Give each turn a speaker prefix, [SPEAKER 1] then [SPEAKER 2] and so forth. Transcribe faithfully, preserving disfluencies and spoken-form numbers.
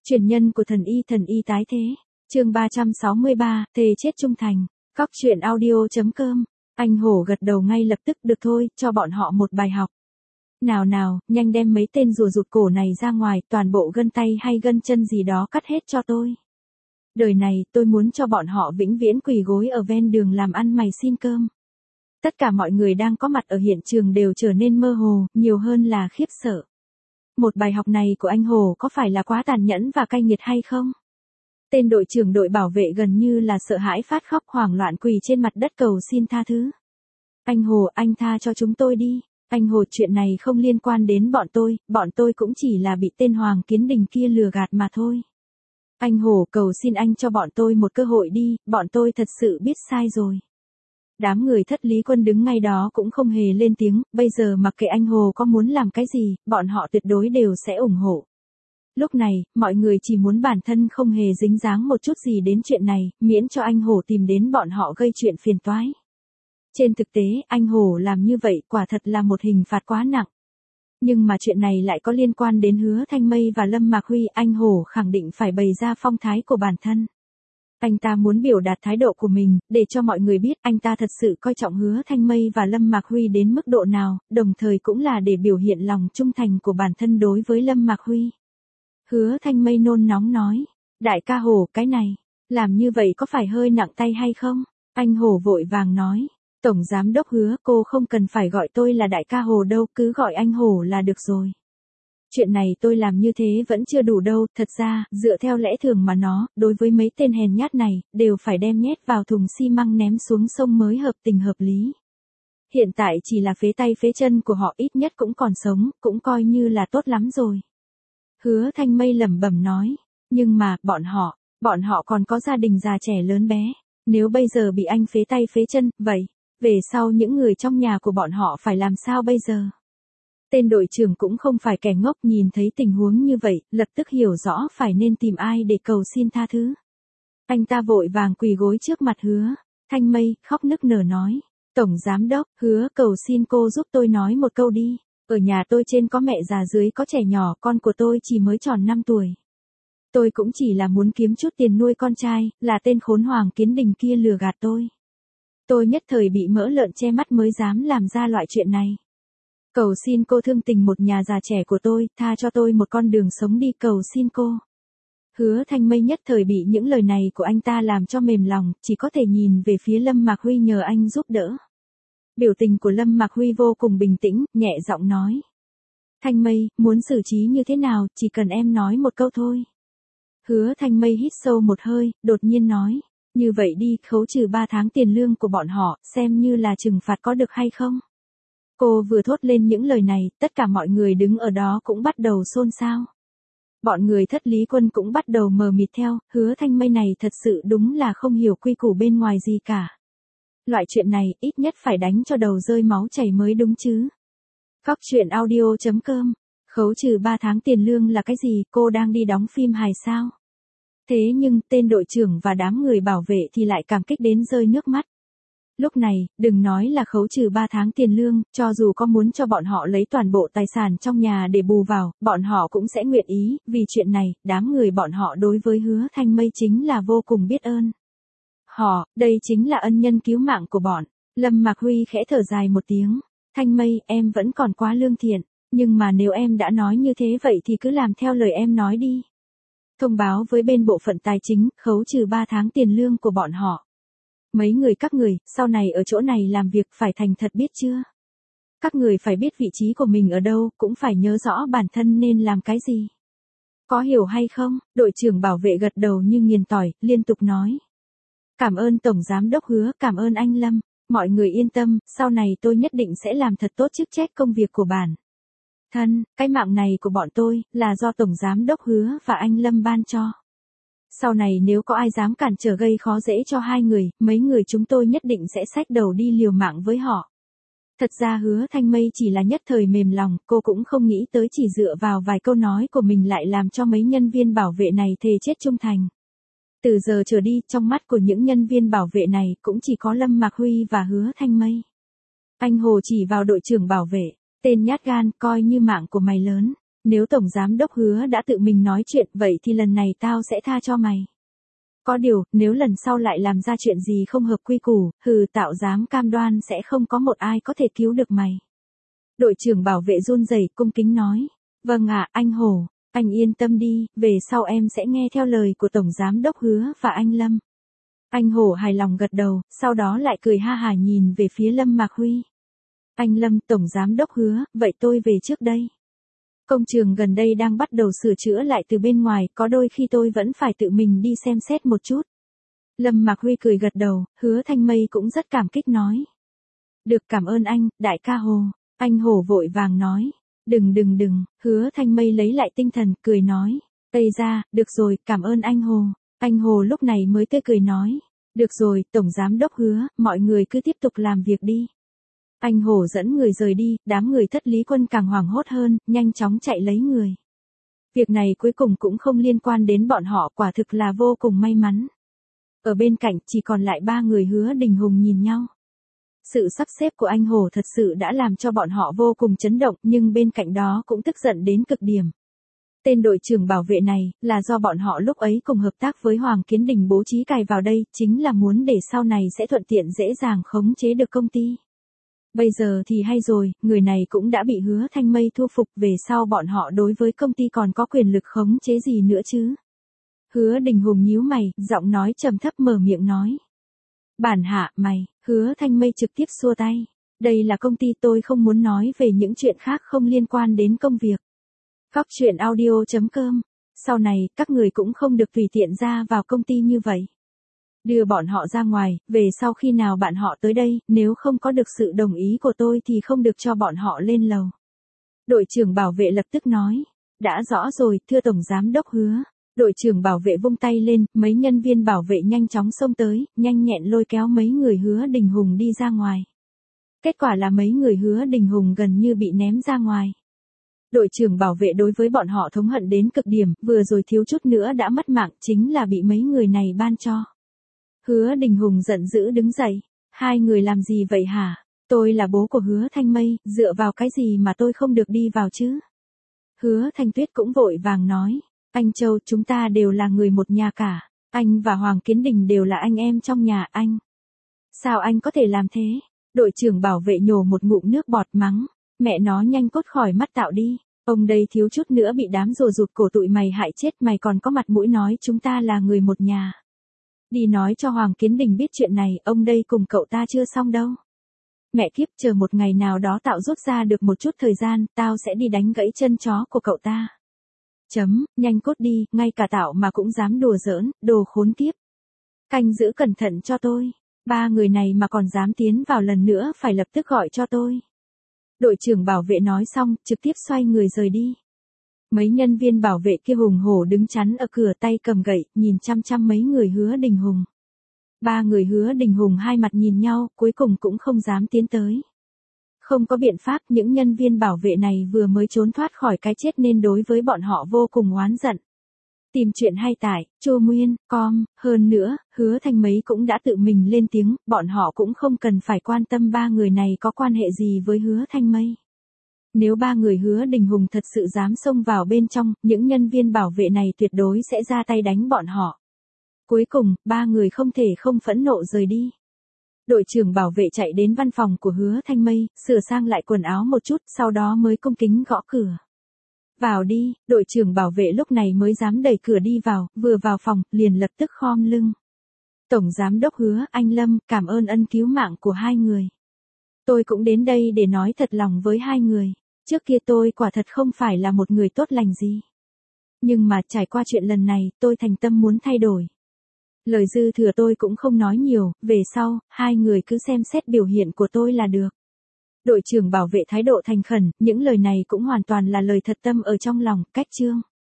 [SPEAKER 1] Truyền nhân của thần y thần y tái thế. Chương ba trăm sáu mươi ba, thề chết trung thành. Cóc truyện audio.com. Anh Hổ gật đầu ngay lập tức, được thôi, cho bọn họ một bài học. Nào nào, nhanh đem mấy tên rùa rụt cổ này ra ngoài, toàn bộ gân tay hay gân chân gì đó cắt hết cho tôi. Đời này, tôi muốn cho bọn họ vĩnh viễn quỳ gối ở ven đường làm ăn mày xin cơm. Tất cả mọi người đang có mặt ở hiện trường đều trở nên mơ hồ, nhiều hơn là khiếp sợ. Một bài học này của anh Hồ có phải là quá tàn nhẫn và cay nghiệt hay không? Tên đội trưởng đội bảo vệ gần như là sợ hãi phát khóc hoảng loạn quỳ trên mặt đất cầu xin tha thứ. Anh Hồ, anh tha cho chúng tôi đi. Anh Hồ, chuyện này không liên quan đến bọn tôi, bọn tôi cũng chỉ là bị tên Hoàng Kiến Đình kia lừa gạt mà thôi. Anh Hồ, cầu xin anh cho bọn tôi một cơ hội đi, bọn tôi thật sự biết sai rồi. Đám người Thất Lý Quân đứng ngay đó cũng không hề lên tiếng, bây giờ mặc kệ anh Hồ có muốn làm cái gì, bọn họ tuyệt đối đều sẽ ủng hộ. Lúc này, mọi người chỉ muốn bản thân không hề dính dáng một chút gì đến chuyện này, miễn cho anh Hồ tìm đến bọn họ gây chuyện phiền toái. Trên thực tế, anh Hồ làm như vậy quả thật là một hình phạt quá nặng. Nhưng mà chuyện này lại có liên quan đến Hứa Thanh Mây và Lâm Mạc Huy, anh Hồ khẳng định phải bày ra phong thái của bản thân. Anh ta muốn biểu đạt thái độ của mình, để cho mọi người biết anh ta thật sự coi trọng Hứa Thanh Mây và Lâm Mạc Huy đến mức độ nào, đồng thời cũng là để biểu hiện lòng trung thành của bản thân đối với Lâm Mạc Huy. Hứa Thanh Mây nôn nóng nói, đại ca Hồ, cái này, làm như vậy có phải hơi nặng tay hay không? Anh Hồ vội vàng nói, Tổng Giám Đốc Hứa, cô không cần phải gọi tôi là đại ca Hồ đâu, cứ gọi anh Hồ là được rồi. Chuyện này tôi làm như thế vẫn chưa đủ đâu, thật ra, dựa theo lẽ thường mà nó, đối với mấy tên hèn nhát này, đều phải đem nhét vào thùng xi măng ném xuống sông mới hợp tình hợp lý. Hiện tại chỉ là phế tay phế chân của họ ít nhất cũng còn sống, cũng coi như là tốt lắm rồi. Hứa Thanh Mây lẩm bẩm nói, nhưng mà, bọn họ, bọn họ còn có gia đình già trẻ lớn bé, nếu bây giờ bị anh phế tay phế chân, vậy, về sau những người trong nhà của bọn họ phải làm sao bây giờ? Tên đội trưởng cũng không phải kẻ ngốc, nhìn thấy tình huống như vậy, lập tức hiểu rõ phải nên tìm ai để cầu xin tha thứ. Anh ta vội vàng quỳ gối trước mặt Hứa Thanh Mây, khóc nức nở nói, Tổng Giám Đốc, Hứa cầu xin cô giúp tôi nói một câu đi. Ở nhà tôi trên có mẹ già dưới có trẻ nhỏ, con của tôi chỉ mới tròn năm tuổi. Tôi cũng chỉ là muốn kiếm chút tiền nuôi con trai, là tên khốn Hoàng Kiến Đình kia lừa gạt tôi. Tôi nhất thời bị mỡ lợn che mắt mới dám làm ra loại chuyện này. Cầu xin cô thương tình một nhà già trẻ của tôi, tha cho tôi một con đường sống đi, cầu xin cô. Hứa Thanh Mây nhất thời bị những lời này của anh ta làm cho mềm lòng, chỉ có thể nhìn về phía Lâm Mạc Huy nhờ anh giúp đỡ. Biểu tình của Lâm Mạc Huy vô cùng bình tĩnh, nhẹ giọng nói. Thanh Mây, muốn xử trí như thế nào, chỉ cần em nói một câu thôi. Hứa Thanh Mây hít sâu một hơi, đột nhiên nói. Như vậy đi, khấu trừ ba tháng tiền lương của bọn họ, xem như là trừng phạt có được hay không? Cô vừa thốt lên những lời này, tất cả mọi người đứng ở đó cũng bắt đầu xôn xao. Bọn người Thất Lý Quân cũng bắt đầu mờ mịt theo, Hứa Thanh Mây này thật sự đúng là không hiểu quy củ bên ngoài gì cả. Loại chuyện này, ít nhất phải đánh cho đầu rơi máu chảy mới đúng chứ. Cóc truyện audio.com. Khấu trừ ba tháng tiền lương là cái gì, cô đang đi đóng phim hài sao? Thế nhưng, tên đội trưởng và đám người bảo vệ thì lại cảm kích đến rơi nước mắt. Lúc này, đừng nói là khấu trừ ba tháng tiền lương, cho dù có muốn cho bọn họ lấy toàn bộ tài sản trong nhà để bù vào, bọn họ cũng sẽ nguyện ý, vì chuyện này, đám người bọn họ đối với Hứa Thanh Mây chính là vô cùng biết ơn. Họ, đây chính là ân nhân cứu mạng của bọn. Lâm Mạc Huy khẽ thở dài một tiếng. Thanh Mây, em vẫn còn quá lương thiện, nhưng mà nếu em đã nói như thế vậy thì cứ làm theo lời em nói đi. Thông báo với bên bộ phận tài chính, khấu trừ ba tháng tiền lương của bọn họ. Mấy người các người, sau này ở chỗ này làm việc phải thành thật biết chưa? Các người phải biết vị trí của mình ở đâu, cũng phải nhớ rõ bản thân nên làm cái gì. Có hiểu hay không? Đội trưởng bảo vệ gật đầu như nghiền tỏi, liên tục nói. Cảm ơn Tổng Giám Đốc Hứa, cảm ơn anh Lâm. Mọi người yên tâm, sau này tôi nhất định sẽ làm thật tốt chức trách công việc của bản thân. Cái mạng này của bọn tôi, là do Tổng Giám Đốc Hứa và anh Lâm ban cho. Sau này nếu có ai dám cản trở gây khó dễ cho hai người, mấy người chúng tôi nhất định sẽ xách đầu đi liều mạng với họ. Thật ra Hứa Thanh Mây chỉ là nhất thời mềm lòng, cô cũng không nghĩ tới chỉ dựa vào vài câu nói của mình lại làm cho mấy nhân viên bảo vệ này thề chết trung thành. Từ giờ trở đi, trong mắt của những nhân viên bảo vệ này cũng chỉ có Lâm Mạc Huy và Hứa Thanh Mây. Anh Hồ chỉ vào đội trưởng bảo vệ, tên nhát gan, coi như mạng của mày lớn. Nếu tổng giám đốc Hứa đã tự mình nói chuyện, vậy thì lần này tao sẽ tha cho mày. Có điều, nếu lần sau lại làm ra chuyện gì không hợp quy củ, hừ, tạo dám cam đoan sẽ không có một ai có thể cứu được mày. Đội trưởng bảo vệ run rẩy cung kính nói. Vâng ạ, anh Hổ, anh yên tâm đi, về sau em sẽ nghe theo lời của tổng giám đốc Hứa và anh Lâm. Anh Hổ hài lòng gật đầu, sau đó lại cười ha hả nhìn về phía Lâm Mạc Huy. Anh Lâm, tổng giám đốc Hứa, vậy tôi về trước đây. Công trường gần đây đang bắt đầu sửa chữa lại từ bên ngoài, có đôi khi tôi vẫn phải tự mình đi xem xét một chút. Lâm Mạc Huy cười gật đầu, Hứa Thanh Mây cũng rất cảm kích nói. Được, cảm ơn anh, đại ca Hồ. Anh Hổ vội vàng nói. Đừng đừng đừng, Hứa Thanh Mây lấy lại tinh thần, cười nói. Ây ra, được rồi, cảm ơn anh Hồ. Anh Hồ lúc này mới tươi cười nói. Được rồi, tổng giám đốc Hứa, mọi người cứ tiếp tục làm việc đi. Anh Hổ dẫn người rời đi, đám người Thất Lý Quân càng hoảng hốt hơn, nhanh chóng chạy lấy người. Việc này cuối cùng cũng không liên quan đến bọn họ, quả thực là vô cùng may mắn. Ở bên cạnh chỉ còn lại ba người Hứa Đình Hùng nhìn nhau. Sự sắp xếp của anh Hổ thật sự đã làm cho bọn họ vô cùng chấn động, nhưng bên cạnh đó cũng tức giận đến cực điểm. Tên đội trưởng bảo vệ này, là do bọn họ lúc ấy cùng hợp tác với Hoàng Kiến Đình bố trí cài vào đây, chính là muốn để sau này sẽ thuận tiện dễ dàng khống chế được công ty. Bây giờ thì hay rồi, người này cũng đã bị Hứa Thanh Mây thu phục, về sau bọn họ đối với công ty còn có quyền lực khống chế gì nữa chứ? Hứa Đình Hùng nhíu mày, giọng nói trầm thấp mở miệng nói. Bản hạ, mày, Hứa Thanh Mây trực tiếp xua tay. Đây là công ty, tôi không muốn nói về những chuyện khác không liên quan đến công việc. Góc truyện audio chấm com. Sau này, các người cũng không được tùy tiện ra vào công ty như vậy. Đưa bọn họ ra ngoài, về sau khi nào bạn họ tới đây, nếu không có được sự đồng ý của tôi thì không được cho bọn họ lên lầu. Đội trưởng bảo vệ lập tức nói. Đã rõ rồi, thưa tổng giám đốc Hứa. Đội trưởng bảo vệ vung tay lên, mấy nhân viên bảo vệ nhanh chóng xông tới, nhanh nhẹn lôi kéo mấy người Hứa Đình Hùng đi ra ngoài. Kết quả là mấy người Hứa Đình Hùng gần như bị ném ra ngoài. Đội trưởng bảo vệ đối với bọn họ thống hận đến cực điểm, vừa rồi thiếu chút nữa đã mất mạng, chính là bị mấy người này ban cho. Hứa Đình Hùng giận dữ đứng dậy. Hai người làm gì vậy hả? Tôi là bố của Hứa Thanh Mây, dựa vào cái gì mà tôi không được đi vào chứ? Hứa Thanh Tuyết cũng vội vàng nói. Anh Châu, chúng ta đều là người một nhà cả. Anh và Hoàng Kiến Đình đều là anh em trong nhà anh. Sao anh có thể làm thế? Đội trưởng bảo vệ nhổ một ngụm nước bọt mắng. Mẹ nó nhanh cốt khỏi mắt tạo đi. Ông đây thiếu chút nữa bị đám rùa rụt cổ tụi mày hại chết, mày còn có mặt mũi nói chúng ta là người một nhà. Đi nói cho Hoàng Kiến Đình biết chuyện này, ông đây cùng cậu ta chưa xong đâu. Mẹ kiếp, chờ một ngày nào đó tạo rút ra được một chút thời gian, tao sẽ đi đánh gãy chân chó của cậu ta. Chấm, nhanh cốt đi, ngay cả tạo mà cũng dám đùa giỡn, đồ khốn kiếp. Canh giữ cẩn thận cho tôi. Ba người này mà còn dám tiến vào lần nữa phải lập tức gọi cho tôi. Đội trưởng bảo vệ nói xong, trực tiếp xoay người rời đi. Mấy nhân viên bảo vệ kia hùng hổ đứng chắn ở cửa, tay cầm gậy, nhìn chăm chăm mấy người Hứa Đình Hùng. Ba người Hứa Đình Hùng hai mặt nhìn nhau, cuối cùng cũng không dám tiến tới. Không có biện pháp, những nhân viên bảo vệ này vừa mới trốn thoát khỏi cái chết nên đối với bọn họ vô cùng oán giận. Tìm chuyện hay tải, chô nguyên, com, hơn nữa, Hứa Thanh Mấy cũng đã tự mình lên tiếng, bọn họ cũng không cần phải quan tâm ba người này có quan hệ gì với Hứa Thanh Mây. Nếu ba người Hứa Đình Hùng thật sự dám xông vào bên trong, những nhân viên bảo vệ này tuyệt đối sẽ ra tay đánh bọn họ. Cuối cùng, ba người không thể không phẫn nộ rời đi. Đội trưởng bảo vệ chạy đến văn phòng của Hứa Thanh Mây, sửa sang lại quần áo một chút, sau đó mới cung kính gõ cửa. Vào đi, đội trưởng bảo vệ lúc này mới dám đẩy cửa đi vào, vừa vào phòng, liền lập tức khom lưng. Tổng giám đốc Hứa, anh Lâm, cảm ơn ân cứu mạng của hai người. Tôi cũng đến đây để nói thật lòng với hai người. Trước kia tôi quả thật không phải là một người tốt lành gì. Nhưng mà trải qua chuyện lần này, tôi thành tâm muốn thay đổi. Lời dư thừa tôi cũng không nói nhiều, về sau, hai người cứ xem xét biểu hiện của tôi là được. Đội trưởng bảo vệ thái độ thành khẩn, những lời này cũng hoàn toàn là lời thật tâm ở trong lòng, cách chương.